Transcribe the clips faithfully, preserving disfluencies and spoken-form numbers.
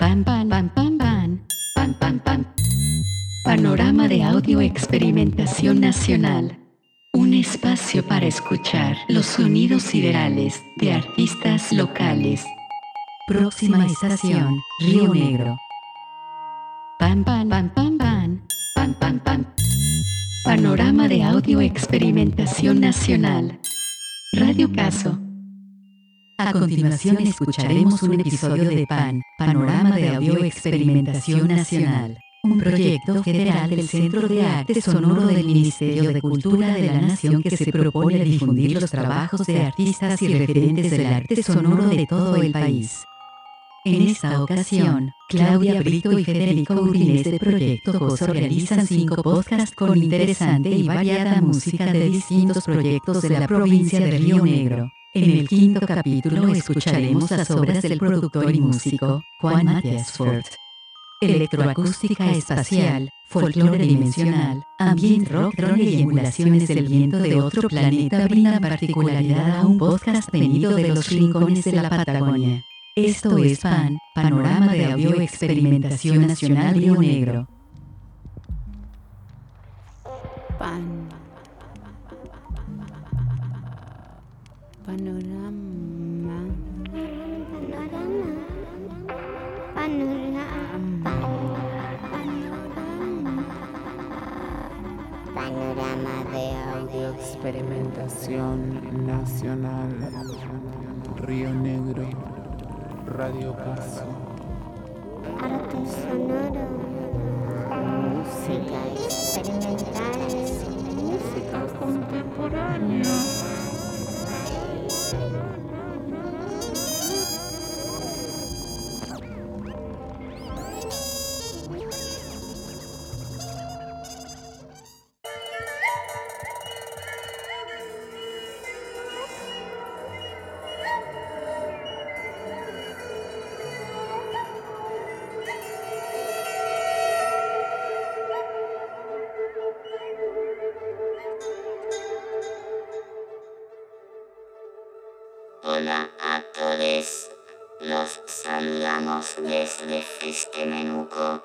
Pan, pan, pan, pan, pan, pan, pan, pan. Panorama de Audio Experimentación Nacional. Un espacio para escuchar los sonidos siderales de artistas locales. Próxima estación, Río Negro. Pan, pan, pan, pan, pan, pan, pan, pan. Panorama de Audio Experimentación Nacional. Radio Caso. A continuación escucharemos un episodio de P A N, Panorama de Audio Experimentación Nacional, un proyecto federal del Centro de Arte Sonoro del Ministerio de Cultura de la Nación que se propone difundir los trabajos de artistas y referentes del arte sonoro de todo el país. En esta ocasión, Claudia Brito y Federico Urbinés de Proyecto Coso realizan cinco podcasts con interesante y variada música de distintos proyectos de la provincia de Río Negro. En el quinto capítulo escucharemos las obras del productor y músico, Juan Matías Fort. Electroacústica espacial, folclore dimensional, ambient rock, drone y emulaciones del viento de otro planeta brindan particularidad a un podcast venido de los rincones de la Patagonia. Esto es P A N, Panorama de Audio Experimentación Nacional Río Negro. P A N. Panorama. Panorama. Panorama. Panorama de Audio Experimentación Nacional Río Negro. Radio Caso. Arte sonoro. Música experimental. Música contemporánea. Hola a todos, los saludamos desde Fistemenuco,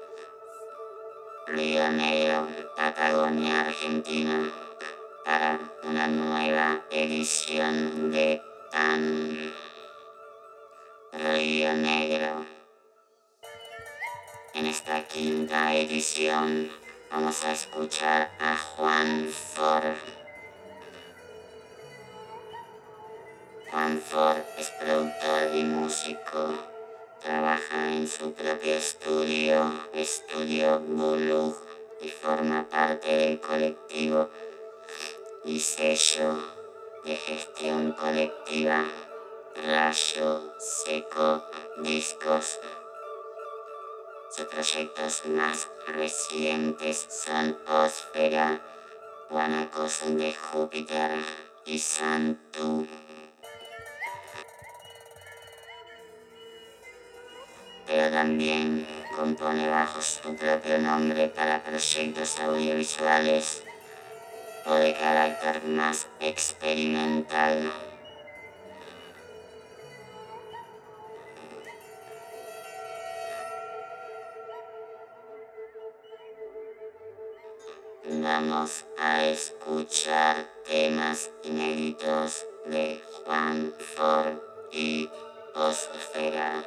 Río Negro, Patagonia, Argentina, para una nueva edición de P A N Río Negro. En esta quinta edición vamos a escuchar a Juan Fort. Juan Fort es productor y músico. Trabaja en su propio estudio, Estudio Bulug, y forma parte del colectivo y sello de gestión colectiva Rayo Seco Discos. Sus proyectos más recientes son Ósfera, Guanacos de Júpiter y Santu. Pero también compone bajo su propio nombre para proyectos audiovisuales o de carácter más experimental. Vamos a escuchar temas inéditos de Juan Fort y Ósfera.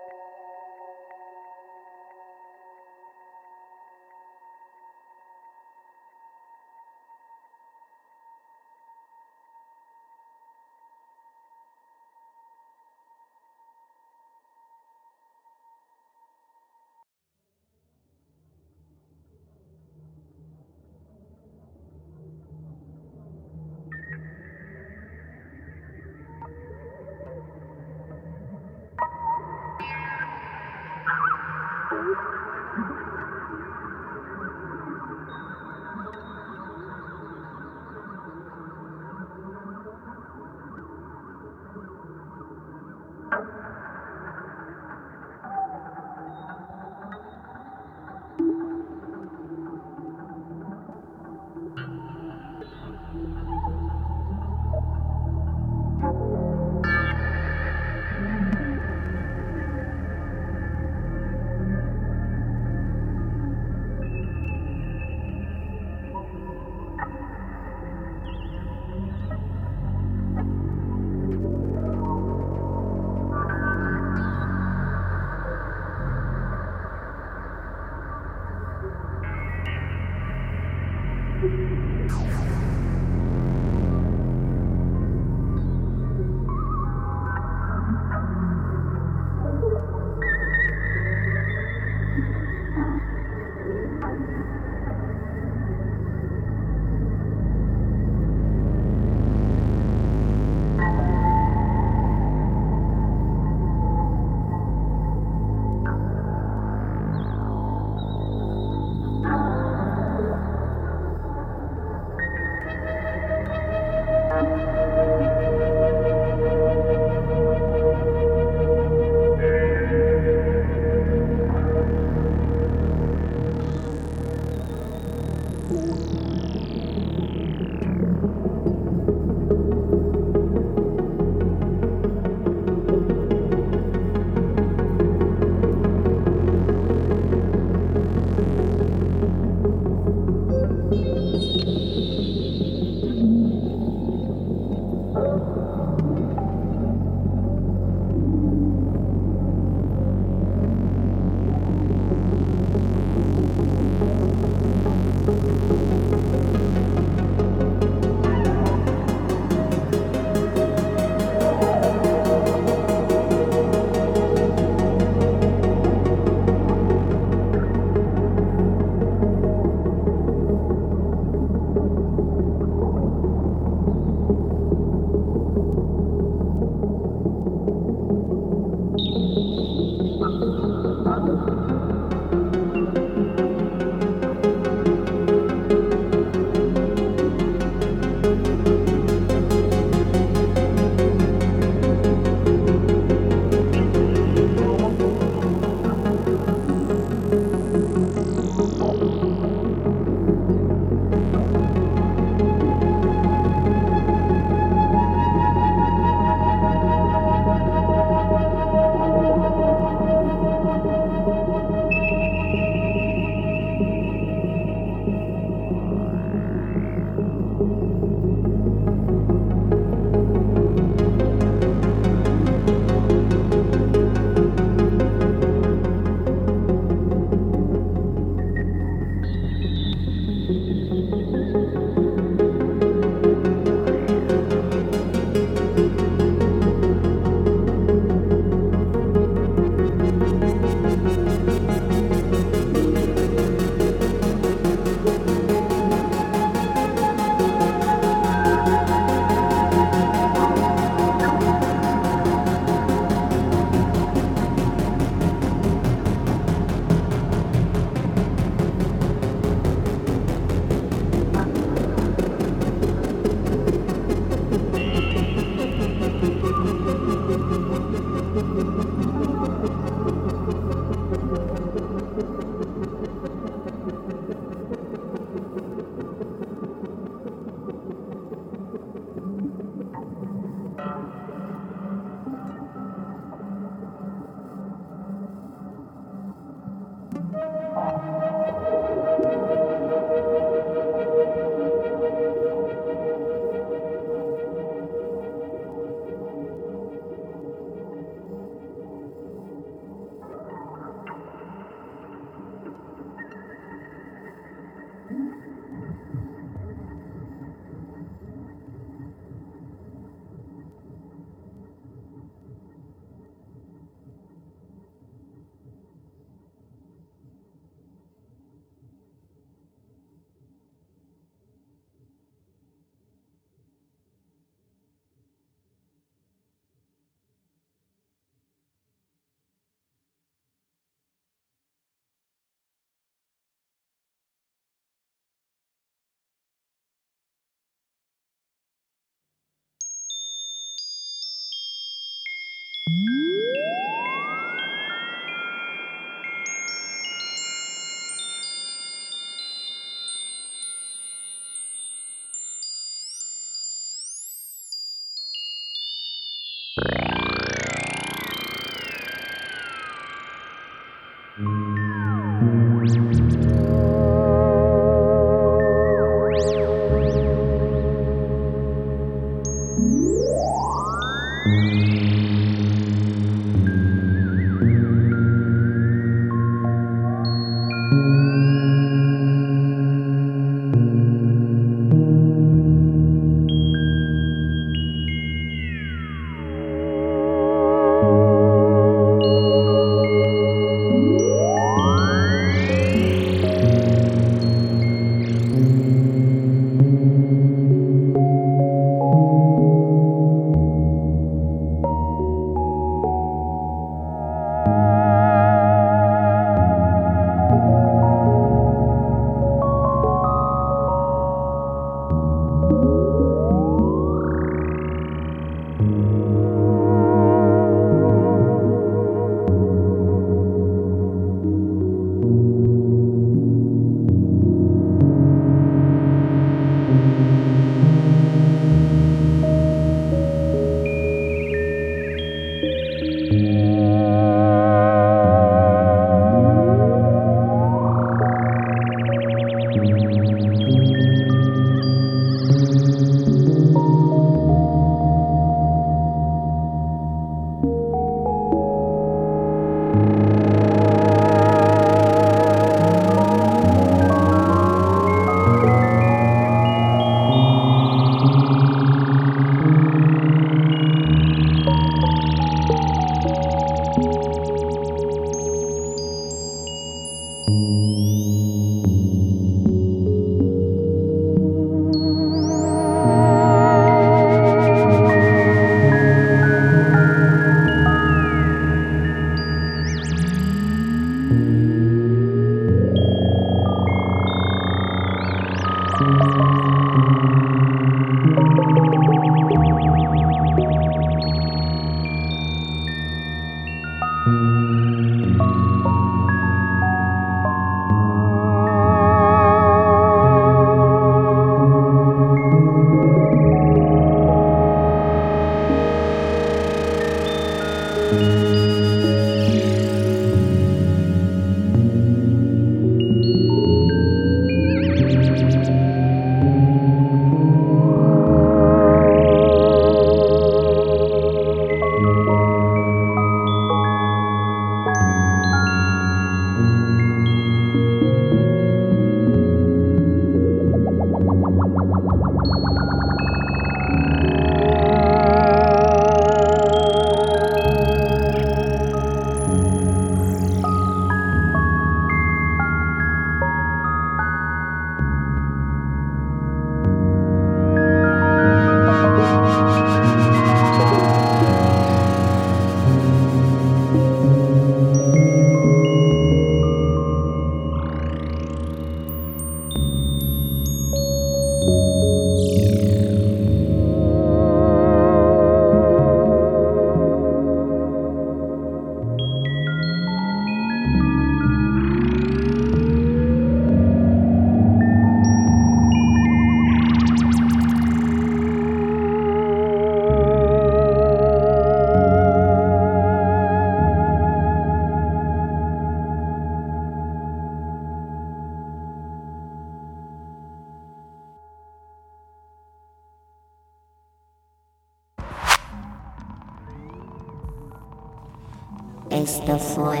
Esto fue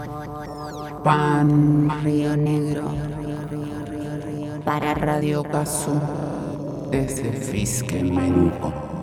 Pan Río Negro para Radio Cazú desde Fisquemenco.